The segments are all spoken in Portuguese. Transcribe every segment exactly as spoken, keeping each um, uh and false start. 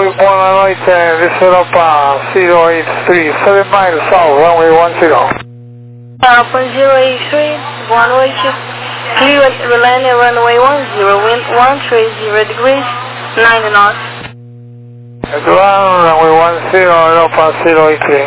boa noite, this Europa zero eight three, seven miles south, runway one zero. Europa zero eight three, boa noite. Clear at Relane, runway one zero, wind one three zero degrees, nine knots. Ground, runway one zero, Europa zero eight three.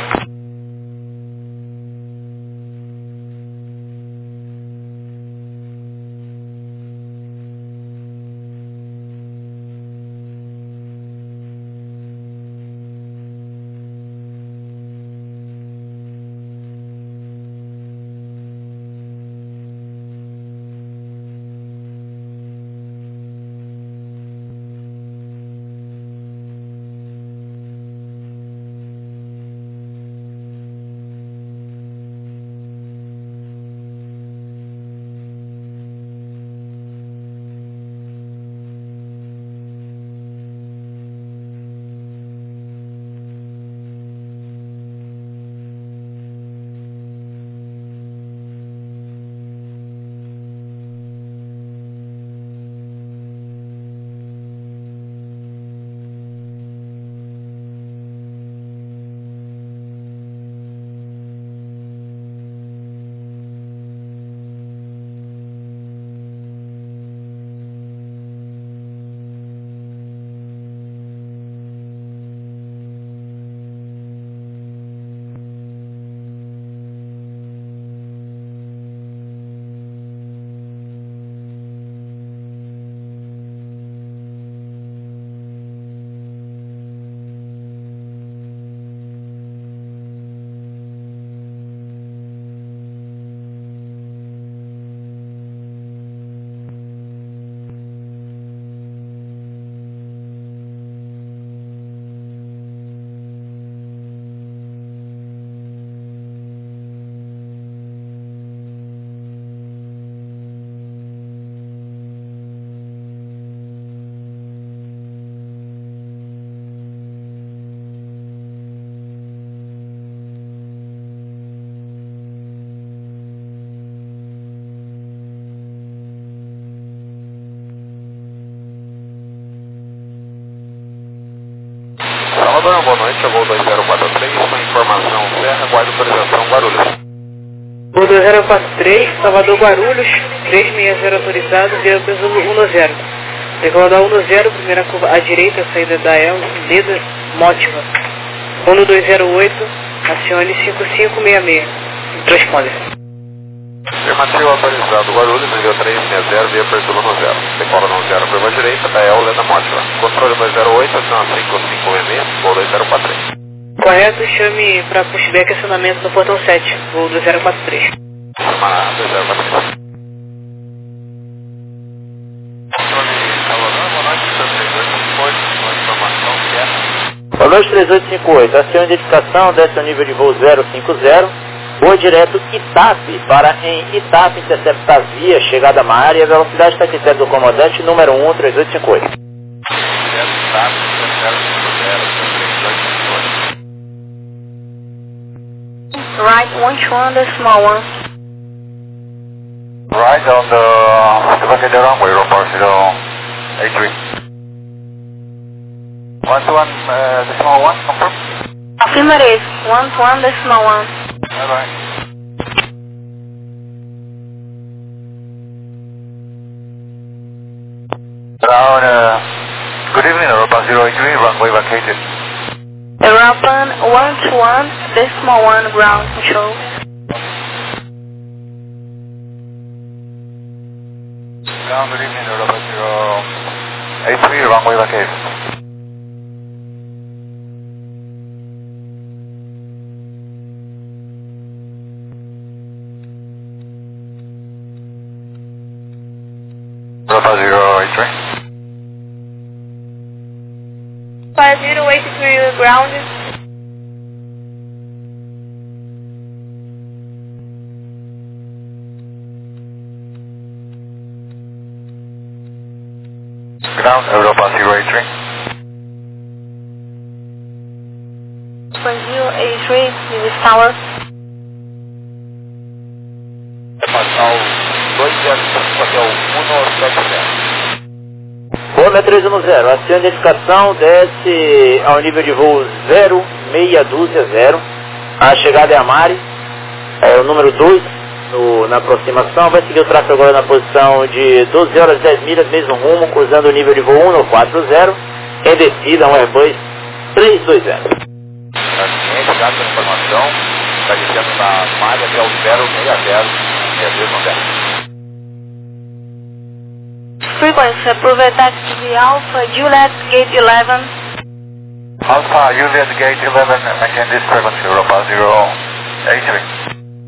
Salvador, boa noite, voo dois zero quatro três, com informação Serra, guarda autorização Guarulhos. Voo dois zero quatro três, Salvador Guarulhos, três seis zero autorizado, via peso um zero. Decolar um zero, primeira curva à direita, saída da El, Leda, Mótiva. um dois zero oito, acione cinco cinco seis seis. Transponder. Afirmativo autorizado Guarulhos, nível três seis zero, via apertura um zero. Decola um zero, curva à direita, da El, Leda, Mótiva. Controle dois zero oito, aciona cinco cinco seis seis, voo dois zero quatro três. Correto, chame para pushback acionamento no portão sete, voo dois zero quatro três. Chama dois zero quatro três. dois três oito cinco oito, acione identificação, desce ao nível de voo zero cinco zero, voa direto Itape, para em Itape interceptar via, chegada à área, velocidade está critério do comandante, número um três oito cinco oito. Right one two one, the small one. Right on the Sebastian runway, Europa zero eight three. one to one, uh, the small one, confirm? Affirmative, one to one, the small one. Alright. Ground, uh, good evening, Europa zero eight three, runway vacated. Europa one to one, the small one, ground control. Ground, good evening, Europa zero eight three, runway vacated. Europa zero eight three. five zero eight three, ground. Ground, Europa zero eight three. zero eight three, this tower. Passar o dois zero cinco até o um sete zero. Voo três um no zero. Acione a identificação, desce ao nível de voo zero seis doze zero. A chegada é a Mari, é o número dois no, na aproximação. Vai seguir o tráfego agora na posição de doze horas e dez milhas, mesmo rumo, cruzando o nível de voo um no quatro zero. Em descida, um Airbus três dois zero. Assim, obrigado pela informação. Está descendo na Mari até o zero seis zero, seis zero zero. Frequency, approved taxi Alpha, Juliet, gate eleven. Alpha, Juliet, gate eleven, maintain this frequency, Europa zero eight three.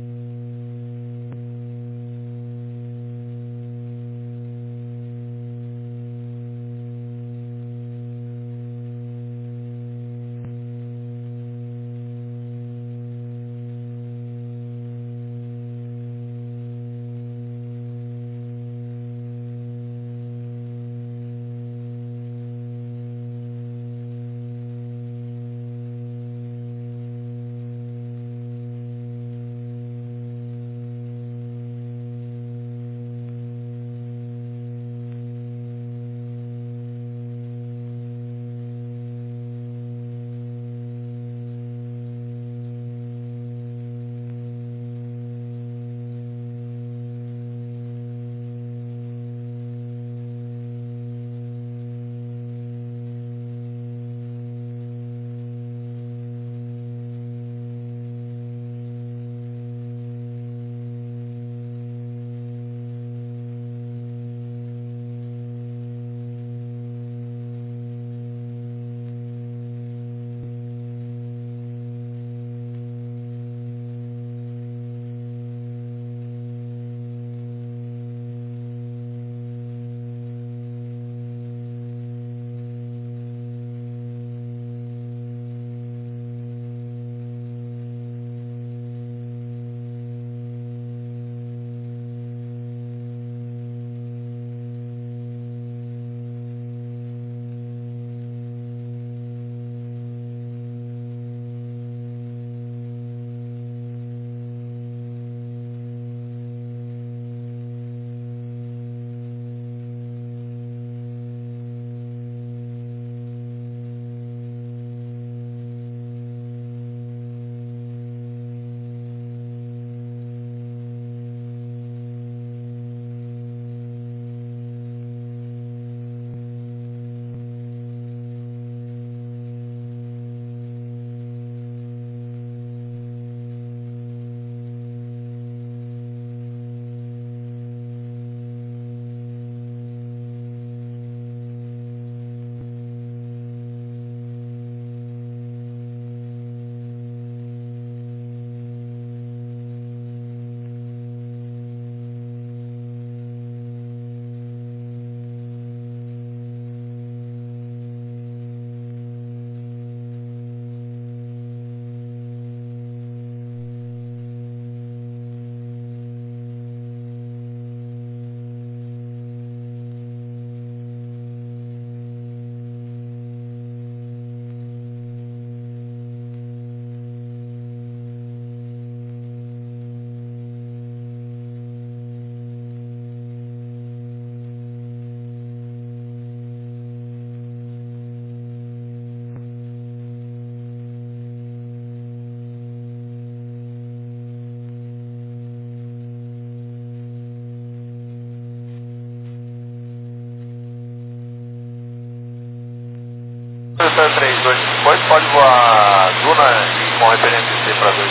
três dois cinco oito, pode voar Duna e com referência C para dois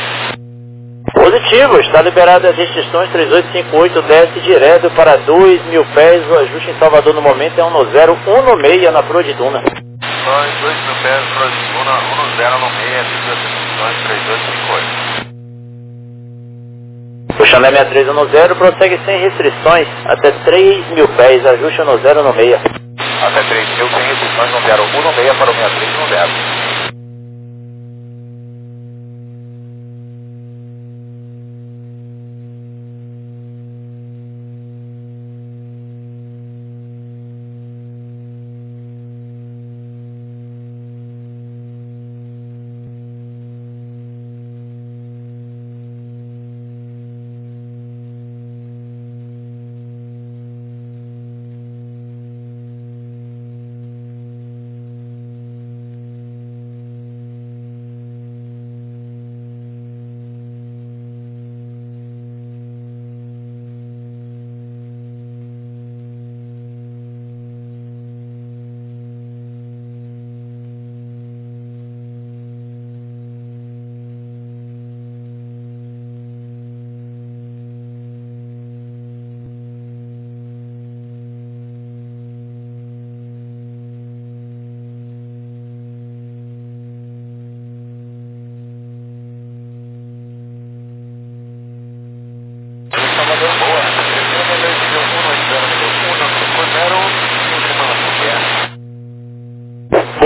mil? Positivo, está liberado as restrições três oito cinco oito, desce direto para dois mil pés, o ajuste em Salvador no momento é um no zero, um no meia na proa de Duna. dois mil pés, proa de Duna, um no zero no meia, as restrições três oito cinco oito. O Chanel sessenta e três no zero, prossegue sem restrições até três mil pés, ajuste no zero no meia. Até três mil sem restrições no zero, um no meia para o sessenta e três no zero.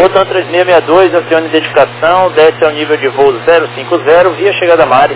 Botão três seis seis dois, acione identificação, desce ao nível de voo zero cinco zero, via chegada Mari.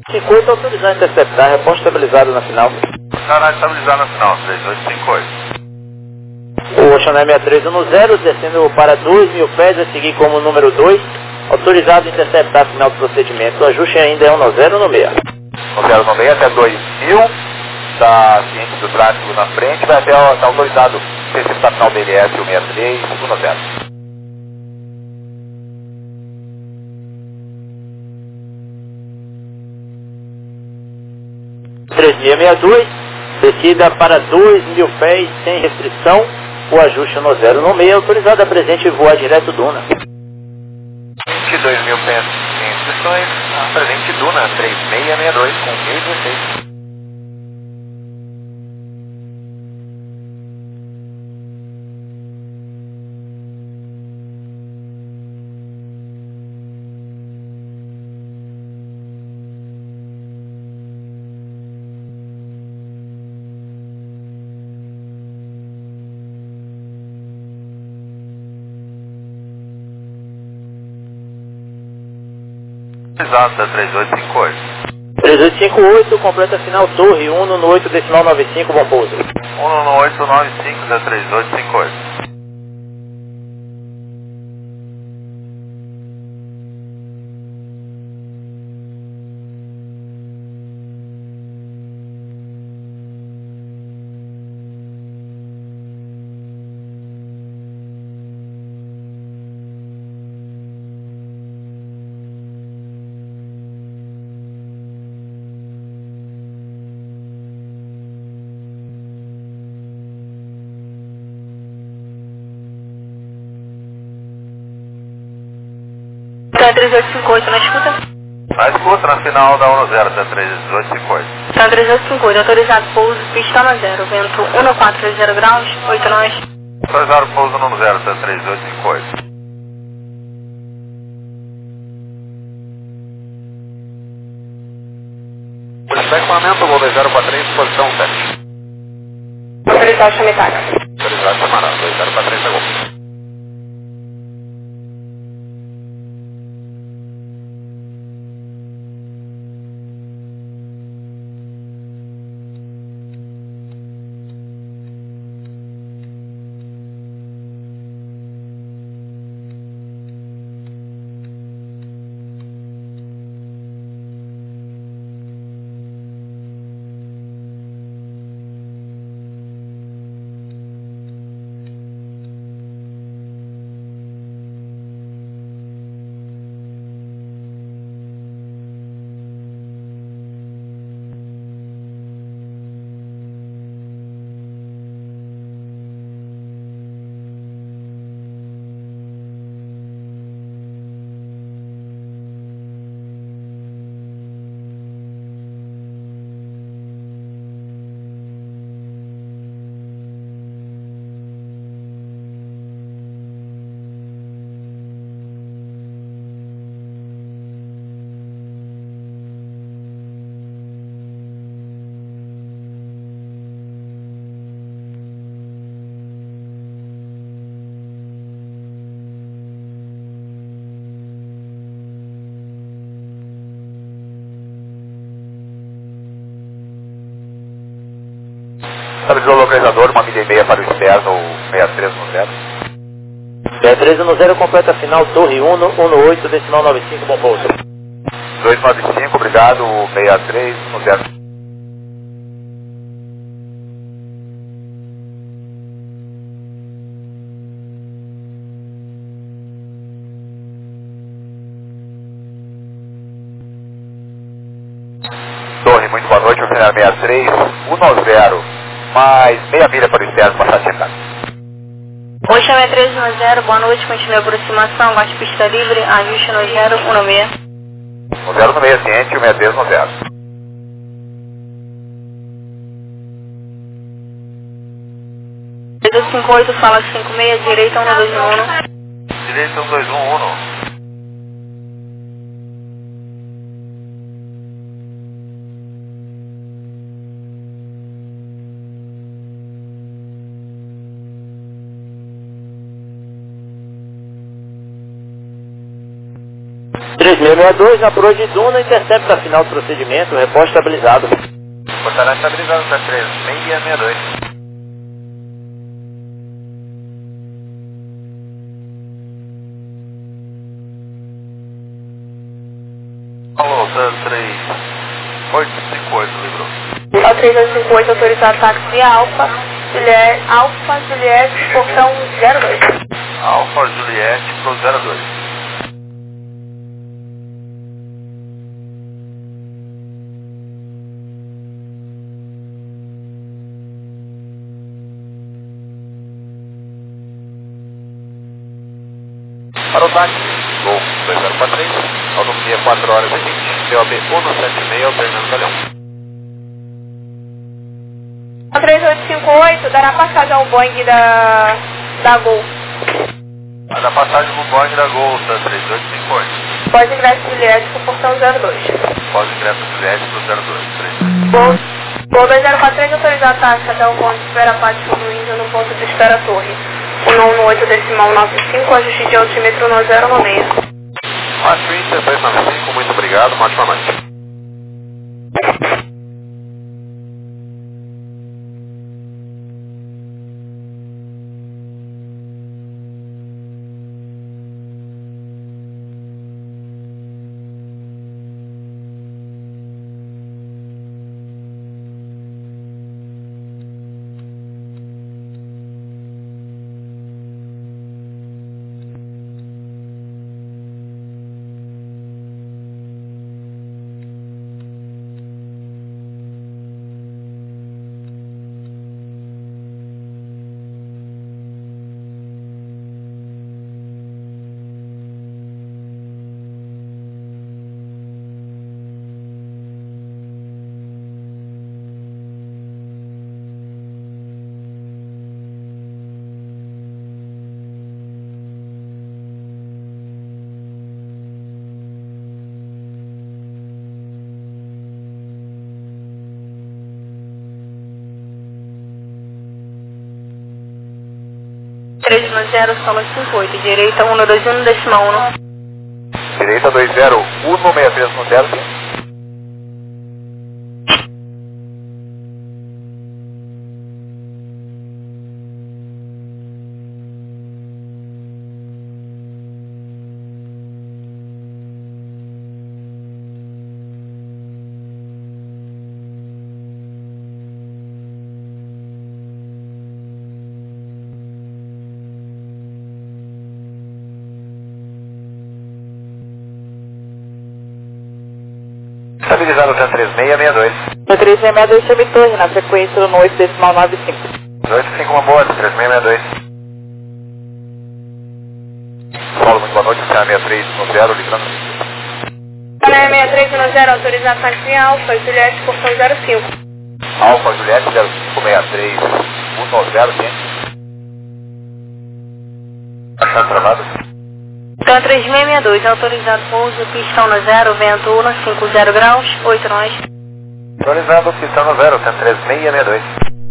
cinco oito autorizado a interceptar, reposto estabilizado na final. Canal estabilizado na final, três oito cinco oito. O Oceanar sessenta e três dez, descendo para dois mil pés, a seguir como número dois, autorizado a interceptar final do procedimento. O ajuste ainda é um zero no meio. um zero no meio até dois mil, está ciente do tráfego na frente, vai até tá autorizado a interceptar final B L S sessenta e três, um zero. três mil seiscentos e sessenta e dois, descida para dois mil pés sem restrição, o ajuste no zero no meio, autorizado a presente voar direto Duna. vinte e dois mil pés sem restrições, a presente Duna três seis seis dois com mil e dezesseis. Exato, da três oito cinco oito. três oito cinco oito, completa final Torre, um no oito decimal noventa e cinco, bom pouso. um no oito nove cinco da três oito cinco oito. três oito cinco oito, na escuta? Na escuta, na final da um zero da três oito cinco oito. Tá, três oito cinco oito, autorizado pouso, pista no zero, vento um quatro três zero graus, oito nós. Autorizado pouso no zero da três oito cinco oito. Polícia equipamento, voo dois zero quatro três, posição sete. Autorizado chametaca. Autorizado camarada, dois zero quatro três, chegou. Estabilizou o localizador, uma milha e meia para o externo, sessenta e três no zero. sessenta e três no zero, completa final Torre um no oito decimal noventa e cinco, bom pouso. dois nove cinco, obrigado, sessenta e três no zero. Torre, muito boa noite, oficial sessenta e três, um zero, mais meia milha para o externo, passar a checar. Oi, sessenta e três no zero, boa noite, continue a aproximação, bate pista livre, ajuste no zero, um no meio. No zero no meio, ciente, sessenta e três no zero. três oito cinco oito, fala cinco seis, direita um dois um. Direita um dois um um. três seis seis dois, na proa de Duna, intercepta final do procedimento, repórter estabilizado. Portará estabilizado, tá três seis seis dois. Alô, Tan três oito cinco oito, livrou. Ao três oito cinco oito, autorizado táxi Alfa, Juliette, Alfa, Juliette, portão zero dois. Alfa, Juliette, pro zero dois. Para o táxi, Gol dois zero quatro três, autonomia quatro horas e vinte, C O B cento e setenta e seis, alternando Galeão. Ao três oito cinco oito, dará passagem ao Boeing da, da Gol. A da passagem no Boeing da Gol, tá três oito cinco oito. Pós-ingresso Juliette pro portão zero dois. Pós-ingresso Juliette pro zero dois, três. Gol, Gol dois zero quatro três, autorizado táxi até o ponto de espera Pátio do Índio no ponto de espera Torre. O nono oito decimal nove cinco, ajuste de altímetro no zero no meio. Márcio Inter dois nove cinco, muito obrigado, uma ótima noite. três zero, soma cinco oito, direita um dois um, decimal um. Direita dois zero um, seis três no zero. Estabilizado Tan três seis seis dois. três seis seis dois, semitorre, na frequência no oito decimal nove cinco. oito cinco, uma boa, três seis seis dois. Paulo, muito boa noite, C A seis três no zero, livrando. C A seis três no zero, autorizado táxi Alfa, Juliette, portão zero cinco. Alfa, Juliette, zero cinco seis três, um zero, quente. Achando travado? Tan três seis seis dois, autorizado pouso, pistão no zero, vento um, cinquenta graus, oito nós. Autorizado, pistão no zero, Tan três seis seis dois.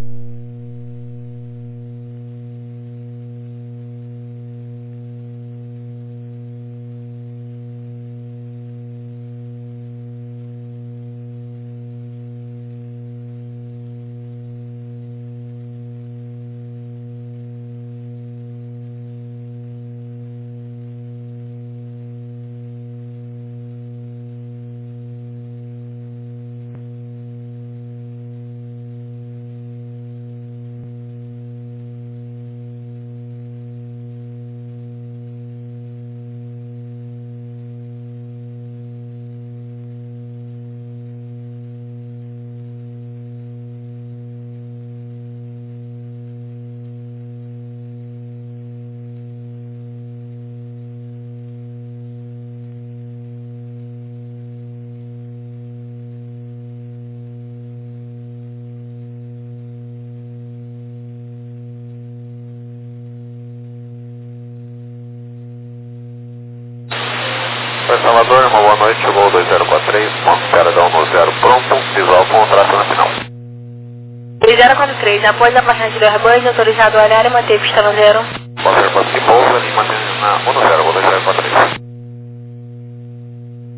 Salvador, uma boa noite, Gol dois zero quatro três, ponto espera da um zero pronto, visual com tração na final. dois zero quatro três, após a passagem do Airbus, autorizado a olhar e manter pista no zero. Pode ser Airbus que pousa e mantém na um zero, Gol dois zero quatro três.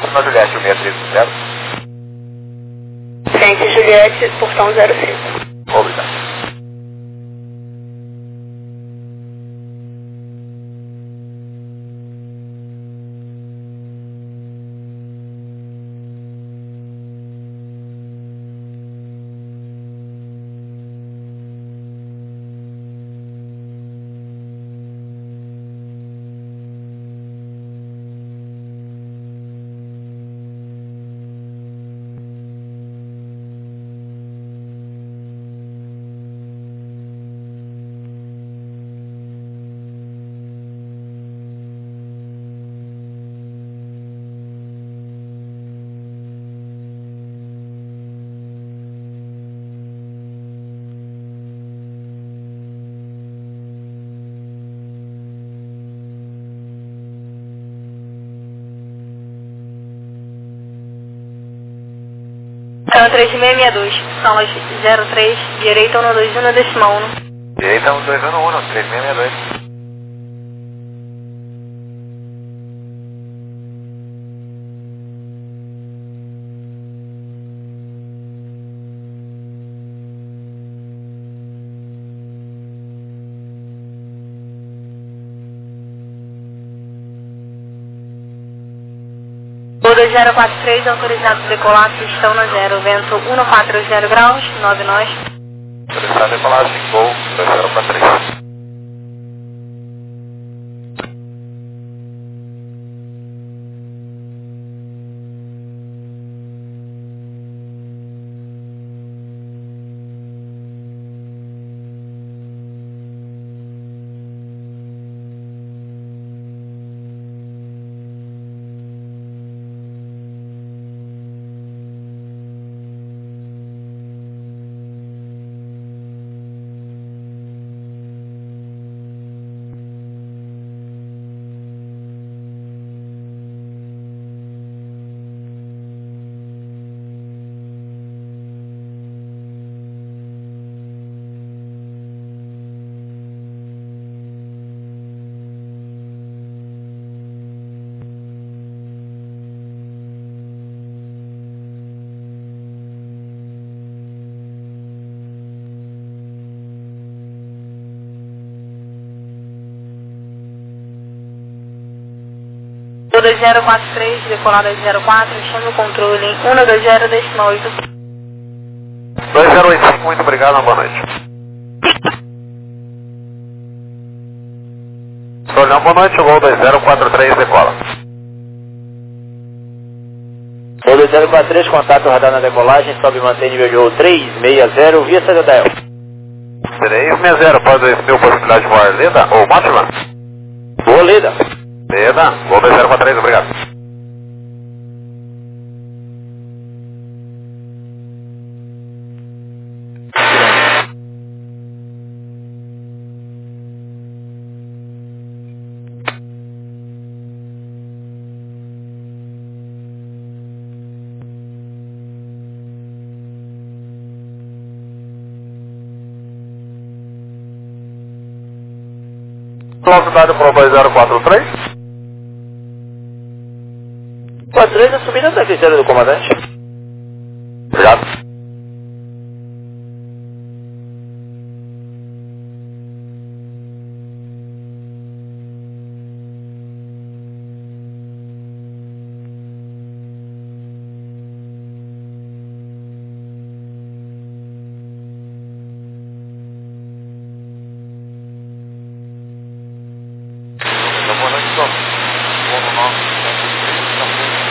Centro Juliette, seis três zero. Centro Juliette, portão zero cinco. Obrigado. Então, três seis seis dois, salas zero três, direita um dois um, decimal um. Direita um dois um um, três seis seis dois. O dois zero quatro três, autorizado a decolar, pistão no zero, vento um quatro zero graus, nove nós. Autorizado a decolar, cinco, dois zero quatro três. O dois zero quatro três, decolada zero quatro, chama o controle um dois zero, decimal oito. dois zero oito cinco, muito obrigado, boa noite. Solhão, boa noite, voo dois zero quatro três, decola. Voo dois zero quatro três, contato radar na decolagem, sobe e mantém nível de voo três seis zero, via Santa Dael. três seis zero, pode dois mil, possibilidade de voar Leda ou Máxima? Voo Leda. Leda, voo dois zero quatro três, obrigado. Velocidade para o dois zero quatro três. quatro três, a subida da critério do comandante. Obrigado. Boa noite, Tom. Vou no nosso centro de distribuição,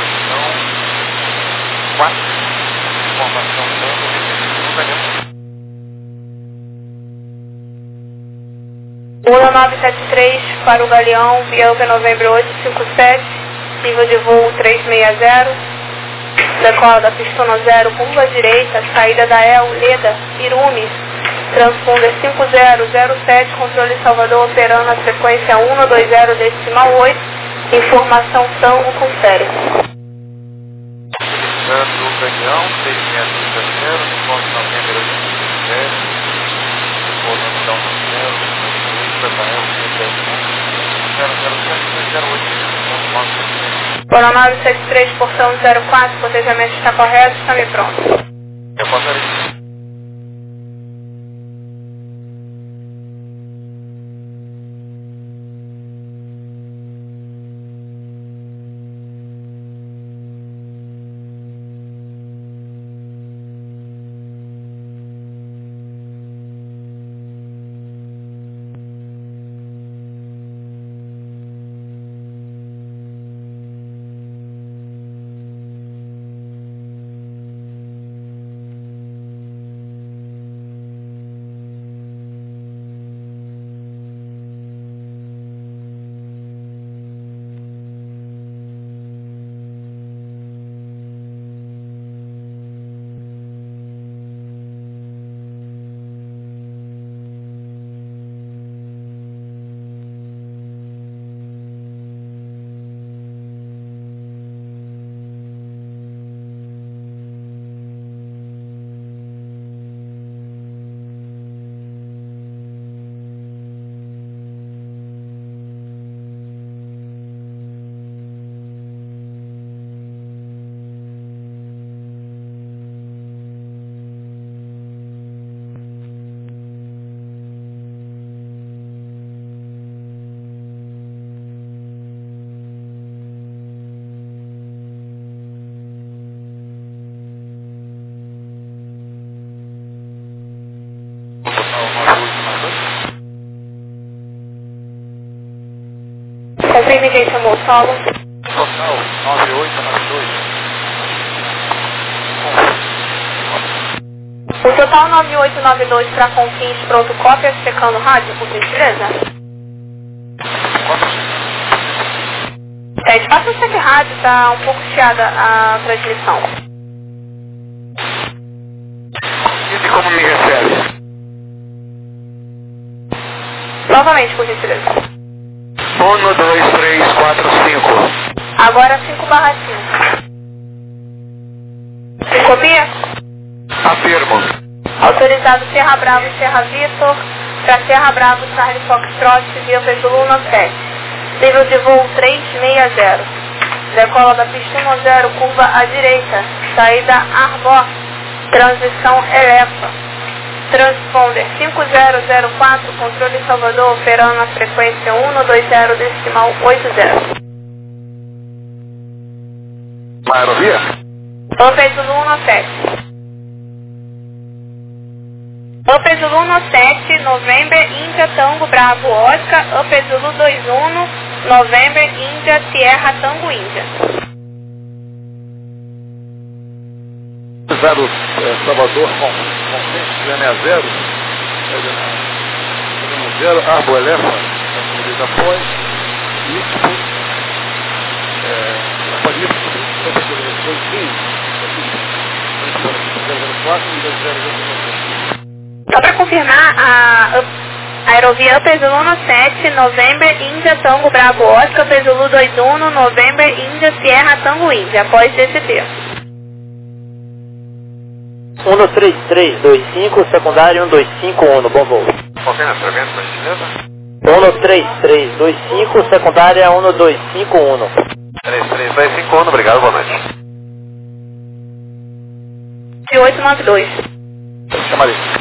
quatro, informação tanto, um nove sete três para o Galeão, Bianca Novembro oito cinco sete, nível de voo três seis zero, decola da pista no zero, curva direita, saída da El, Leda, Irume, transponder cinco zero zero sete, controle Salvador operando a frequência um dois zero decimal oito, informação Tango, confere. Tanto o Galeão, seis metros de zero, ponto novembro oito cinco sete, informação zero, zero zero sete zero oito, Polo nove sete três, portão zero quatro, cotejamento está correto, está me pronto. Eu posso ver. Confirme quem chamou o solo. Total nove oito nove dois. O total nove oito nove dois para Confins, pronto, cópia, checando rádio, por gentileza. É, faça o check rádio, tá um pouco chiada a transmissão. E como me recebe? Novamente, por gentileza. Um, dois, três, quatro, cinco. Agora cinco barra cinco. Tem copia? Afirmo. Autorizado Serra Bravo e Serra Vitor para Serra Bravo, Charlie Foxtrot, via Zulu sete. Nível de voo trezentos e sessenta. Decola da pista dez, curva à direita. Saída Arbor. Transição Elefa. Transponder cinco zero zero quatro, controle Salvador, operando na frequência um dois zero, decimal oitenta. Aerovia? Up Zulu sete. Up Zulu sete, November, Índia, Tango, Bravo, Oscar. Up Zulu vinte e um, November, Índia, Sierra, Tango, Índia. Zero, é, Salvador, com sessenta zero, zero, Arbo Elefa, após, isso, é, após isso, dois cinco, zero quatro e dois zero zero. Só para confirmar, a, a aerovia Up Zulu sete, November, Índia, Tango, Bravo, Oscar, Up Zulu vinte e um, November, Índia, Sierra, Tango, Índia, após D C T. um três três dois cinco, secundário um dois cinco um, bom voo. Confirma instrumento, por gentileza? um três três dois cinco, secundária um dois cinco um. três três dois cinco um, obrigado, boa noite. oito nove dois. Chama ali.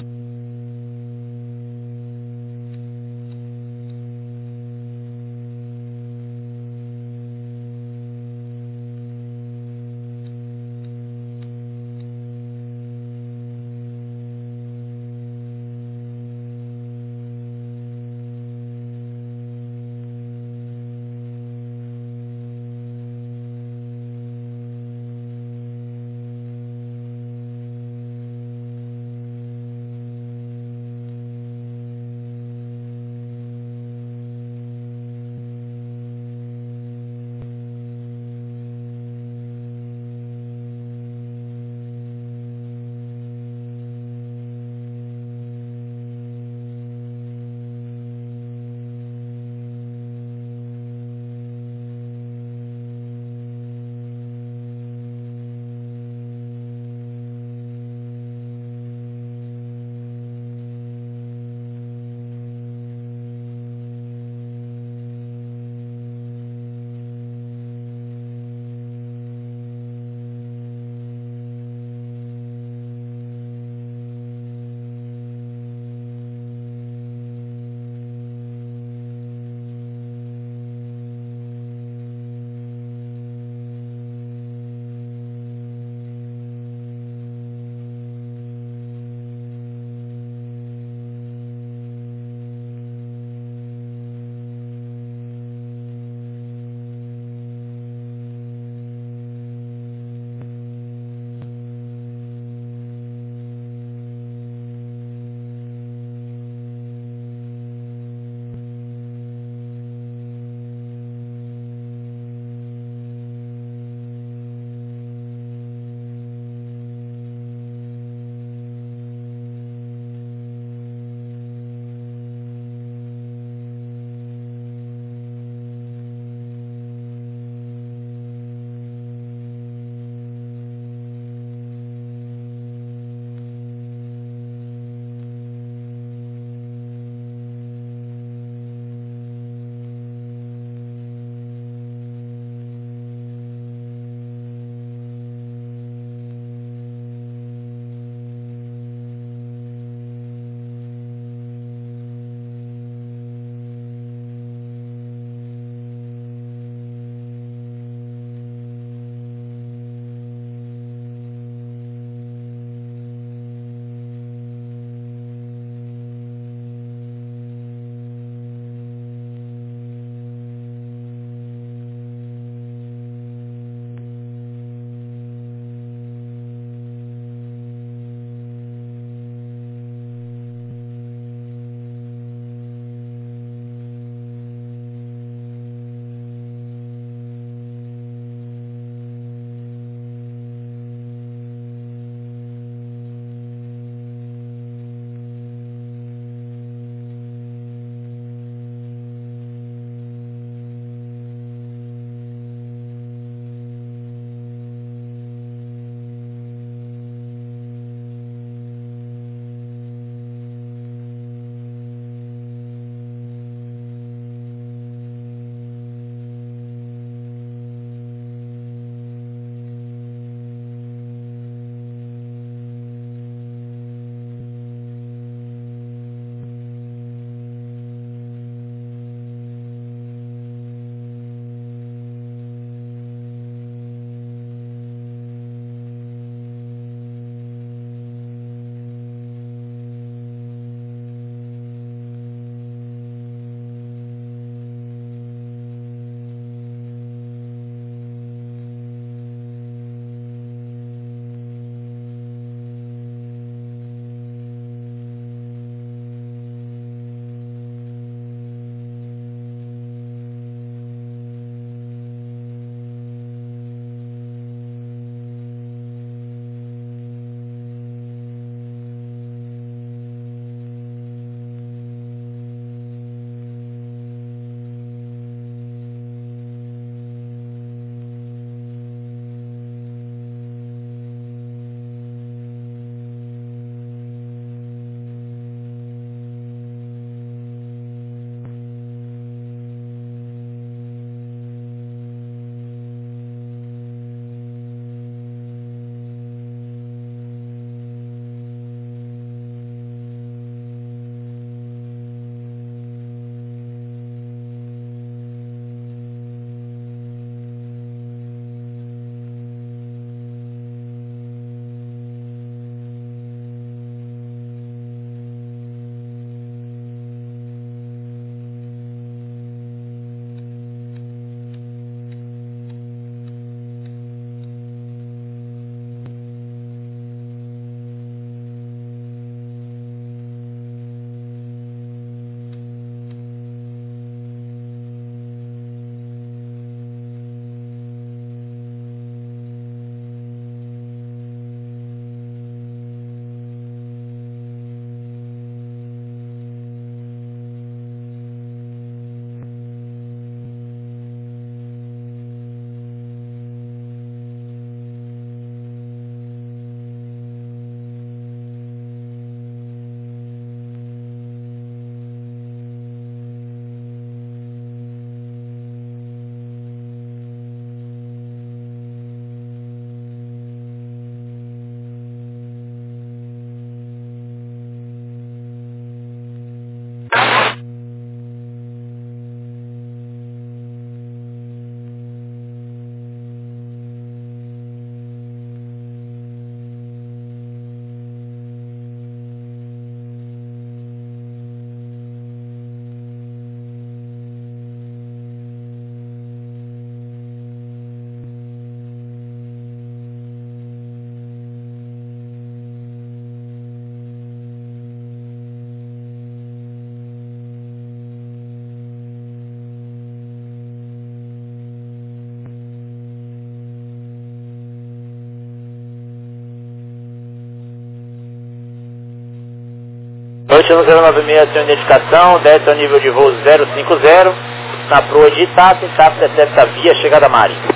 oito um zero nove seis, sua identificação, desce ao nível de voo zero cinco zero, na proa de Itap, Itap intercepta via chegada marinha.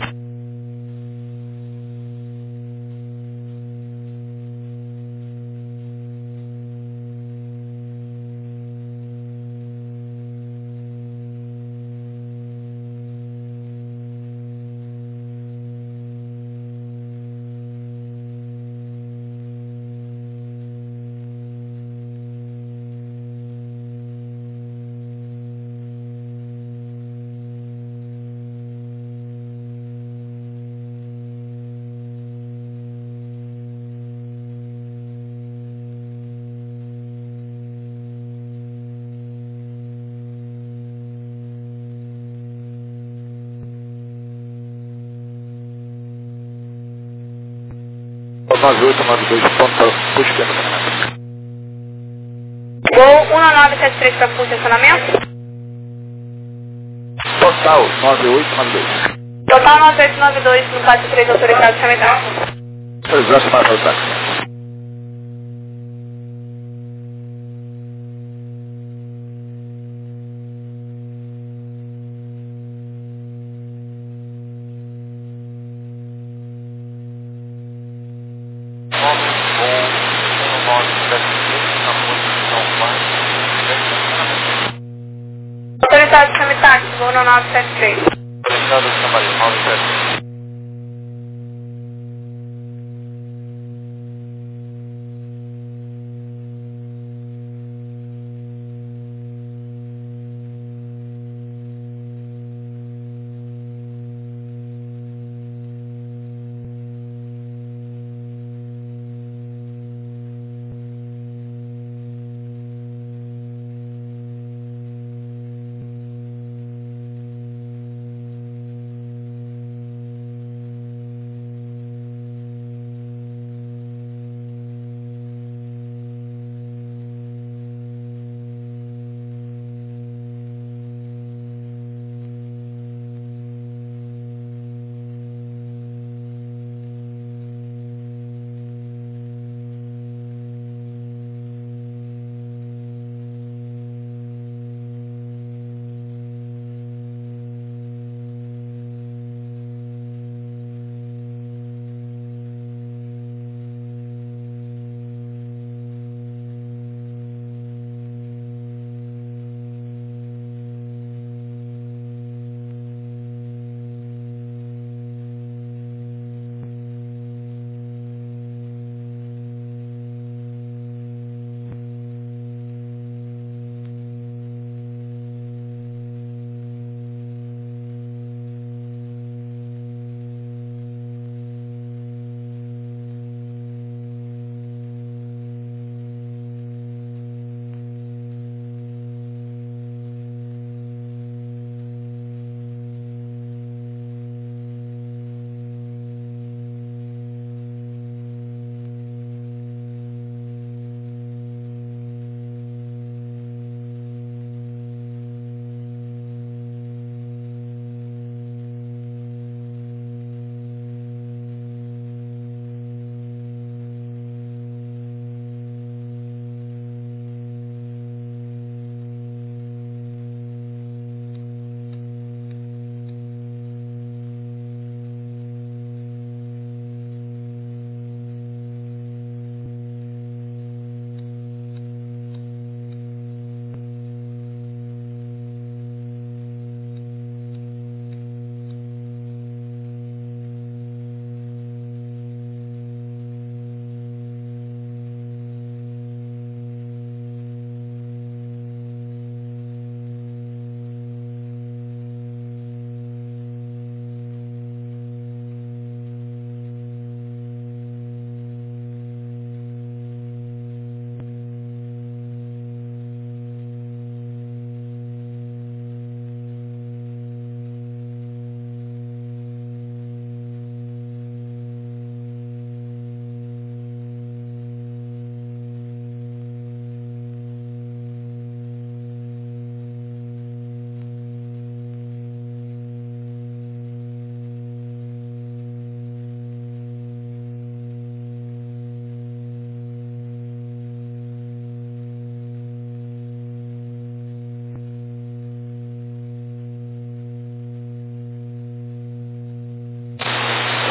nove oito nove dois, ponta, puxa estacionamento. Gol um nove sete três para posicionamento. Total nove oito nove dois. Total nove oito nove dois no quatro três autorizado chamar. Exato, para o táxi. Autorizado chamar táxi, gol um nove sete três. Autorizado chamar nove sete três.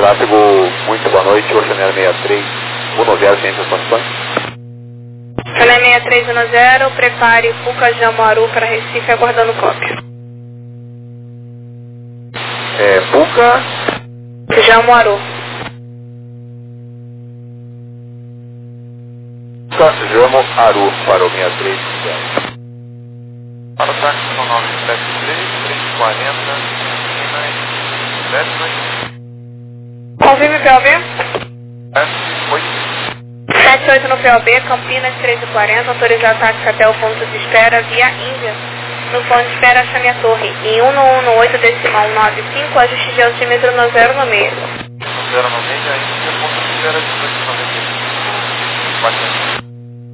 Tráfego, muito boa noite, Oceaneer sessenta e três, dez, ciência das condições. Oceaneer sessenta e três, dez, prepare Puca Jamoaru para Recife, aguardando cópia. É, Puca Jamoaru. Puca Jamoaru para o sessenta e três, dez. Para o táxi são nove sete três, três quarenta, sete Confirme P O B. oito. sete oito no P O B, Campinas treze e quarenta, autorizar táxi até o ponto de espera via Índia. No ponto de espera, acha minha torre. Em um um oito decimal nove cinco, ajuste de altímetro no zero no meio. No zero no meio, ainda ponto de espera de dezoito e noventa e cinco.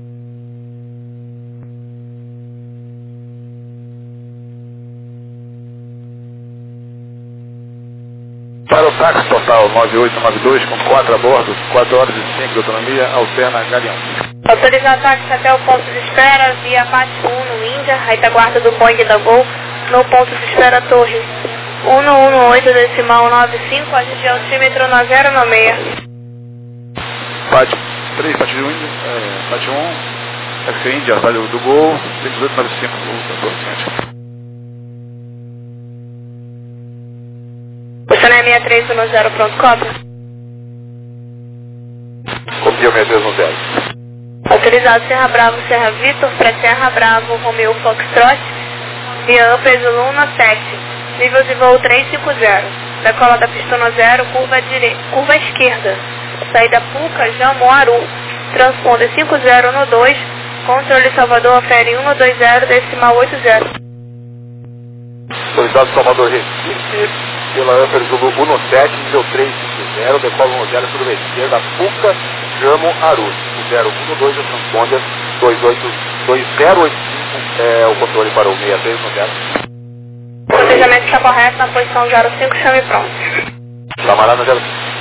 Para o táxi total nove oito nove dois, com quatro a bordo, quatro horas e cinco de autonomia, alterna Galeão. Autorizar táxi até o ponto de espera via P A T um no Índia, retaguarda do Boeing da Gol, no ponto de espera Torre. um um oito decimal nove cinco, ajuste de altímetro no zero no meio. P A T três, P A T um, é, P A T um, Taxi Índia, Vale do Gol, seis oito nove cinco, Torre. Oceaneer sessenta e três, dez, pronto, cópia. Copia sessenta e três no zero. Autorizado Serra Bravo, Serra Vitor, para Serra Bravo, Romeo Foxtrot, via Upper Luna sete, nível de voo trezentos e cinquenta. Decola da pistona zero, curva, dire... curva esquerda. Saída Puca, Jamoaru, transponder cinquenta no dois, controle Salvador, ofere um dois zero, decimal oitenta. Autorizado Salvador Recife, pela Upper Zulu um sete, nível trezentos e cinquenta, decola no zero, curva esquerda, Puca, Jamoaru. O zero um dois, o transponder dois oito dois zero oito cinco, é o controle para o sessenta e três no zero. O planejamento está correto na posição zero cinco, chame pronto. Chamará no zero cinco.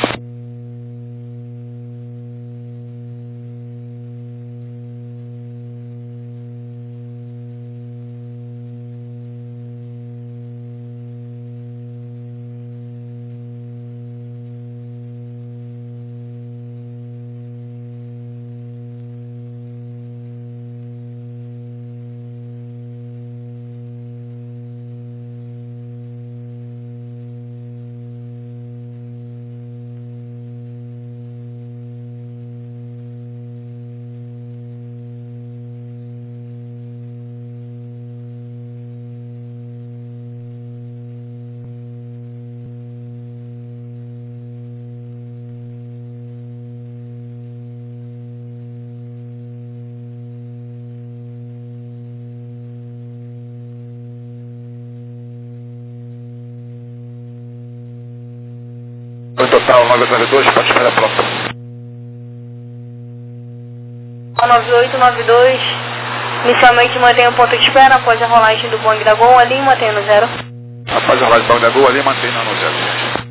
No total, nove nove dois, pode esperar pronto. nove oito nove dois, inicialmente mantenha o ponto de espera após a rolagem do Boeing da Gol ali e mantenha no zero. Após a rolagem do Boeing da Gol ali, mantenha no zero, gente.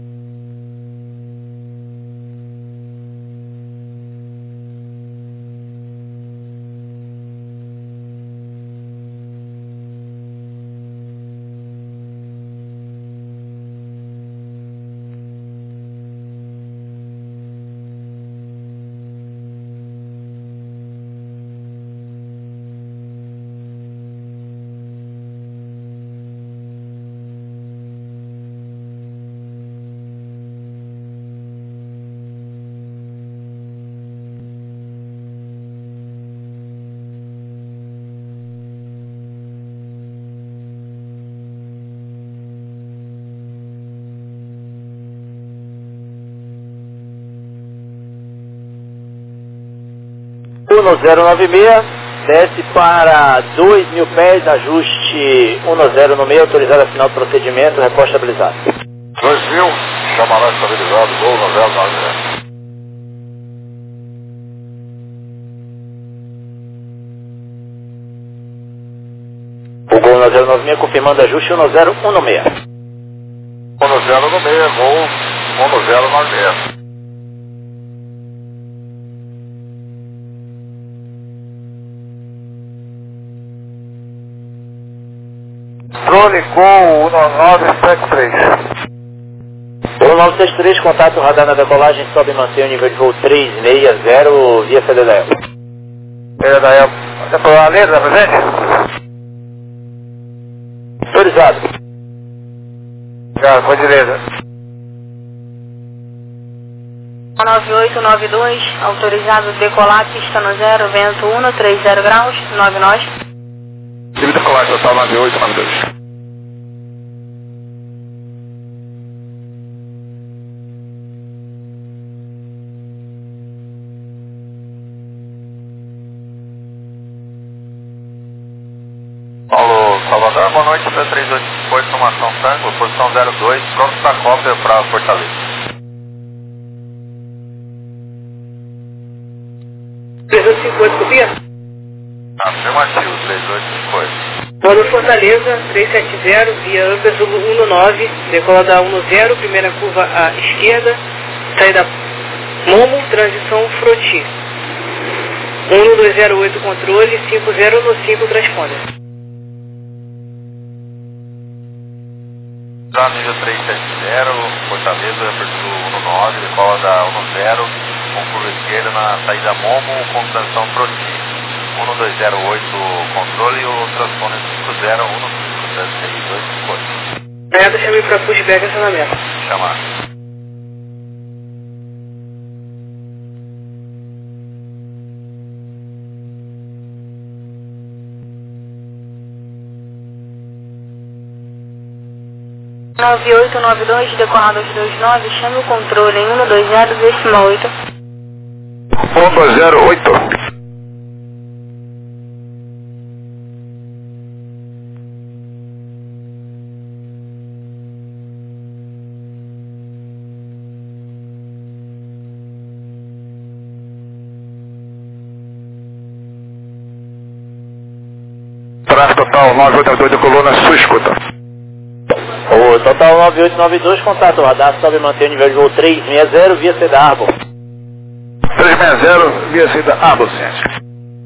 um zero nove seis, desce para dois mil pés, ajuste um zero no meio, autorizado a final do procedimento, reposta estabilizado. dois mil, chamará estabilizado, gol um zero nove seis. O gol um zero nove seis, confirmando ajuste um zero um no meio. um zero no meio, gol um zero nove seis. Drone Gol um nove sete três. um nove seis três, contato radar na decolagem, sobe e mantém o nível de voo três seis zero via C D D L. C D D L, você falou a letra, presente? Autorizado. Já, por gentileza. nove oito nove dois, autorizado decolar, pista no zero, vento um, três zero graus, nove nós. Nível de decolagem total nove oito nove dois. Paulo Salvador, boa noite, P três oito cinco oito, formação Tango, posição zero dois, pronto para cópia para Fortaleza. três oito cinco oito, copia? Afirmativo, três oito cinco oito. Modo Fortaleza, trezentos e setenta, via Ampere Zulu nove, decola da dez, primeira curva à esquerda, saída Momo, transição Froti. um dois zero oito controle, cinco zero no cinco transponder. Já nível trezentos e setenta, Fortaleza, Apertura nove, decola da dez, com curva esquerda na saída Momo, com transição Froti. um dois zero oito controle e o transponder cinco zero um cinco três dois cinco oito. Alerta, chamei para pushback acionamento. Chamar. nove oito nove dois, decolado dois dois nove, chame o controle em um dois zero, décima oito. um dois zero oito. Tráfego total nove oito nove dois de coluna, sua escuta. O total nove oito nove dois, contato radar, sobe e mantém o nível de voo três seis zero via C D Arbor. três seis zero, via C D Arbor, ciência.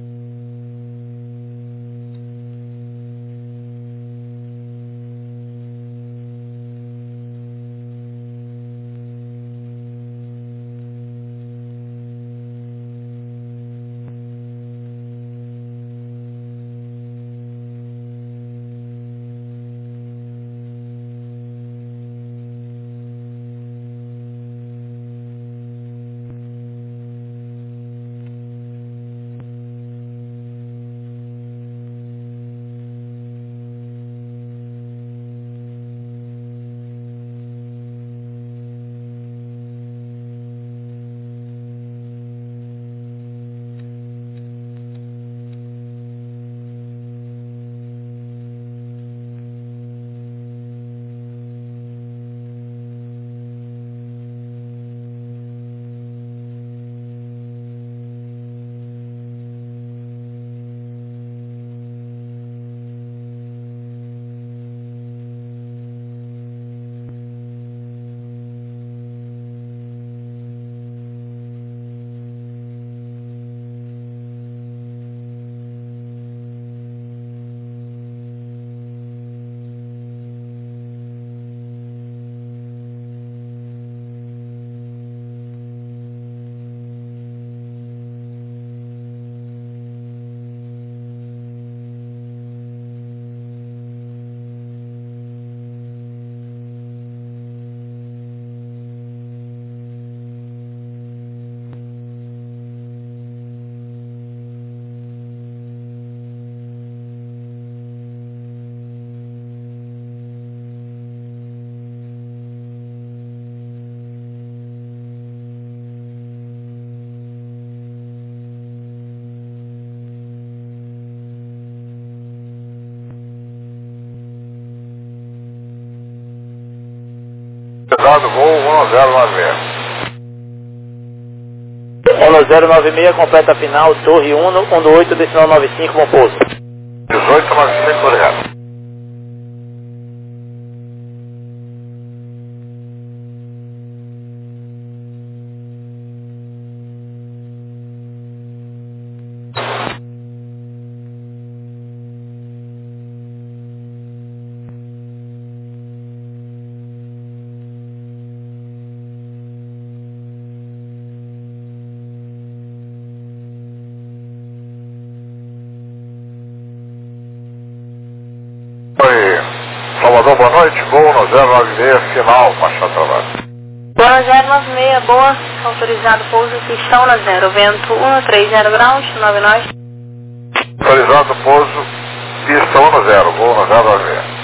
Pesado, voo um zero nove seis. um zero nove seis, completa final, Torre um, um oito, decimal nove cinco, bom pouso. dezoito nove cinco, obrigado. Salvador, boa noite, voo no zero nove seis, final, Machado Travado. Boa zero nove seis, boa, autorizado pouso, pistão na zero, vento um três zero graus, nove nós. Autorizado pouso, pista um no zero, voo no zero nove seis.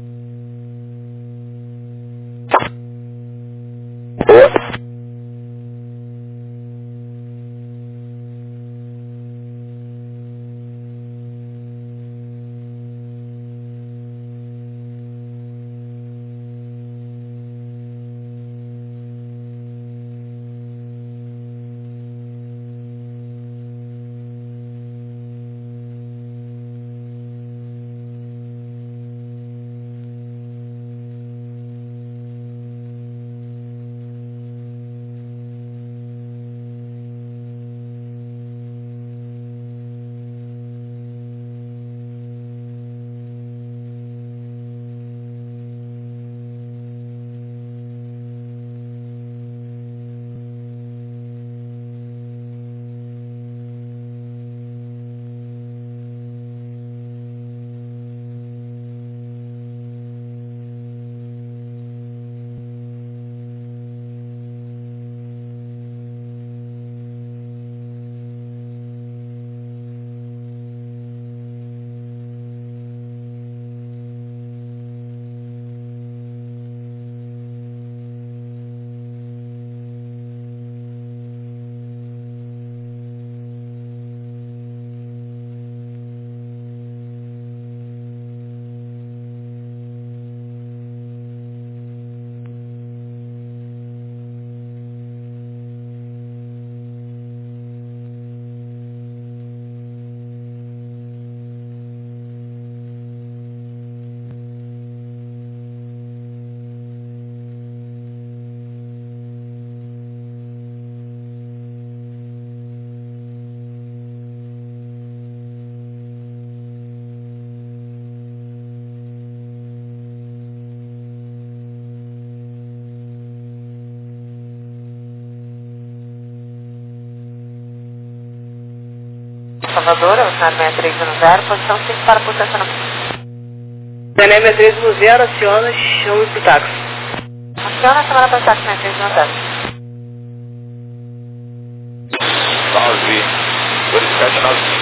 Salvador, Oceano seis três um zero, posição cinco para potência na... Oceano seis três um zero, aciona, chame pro táxi. Aciona, chamada para o táxi seis três um zero. nove, dois sete nove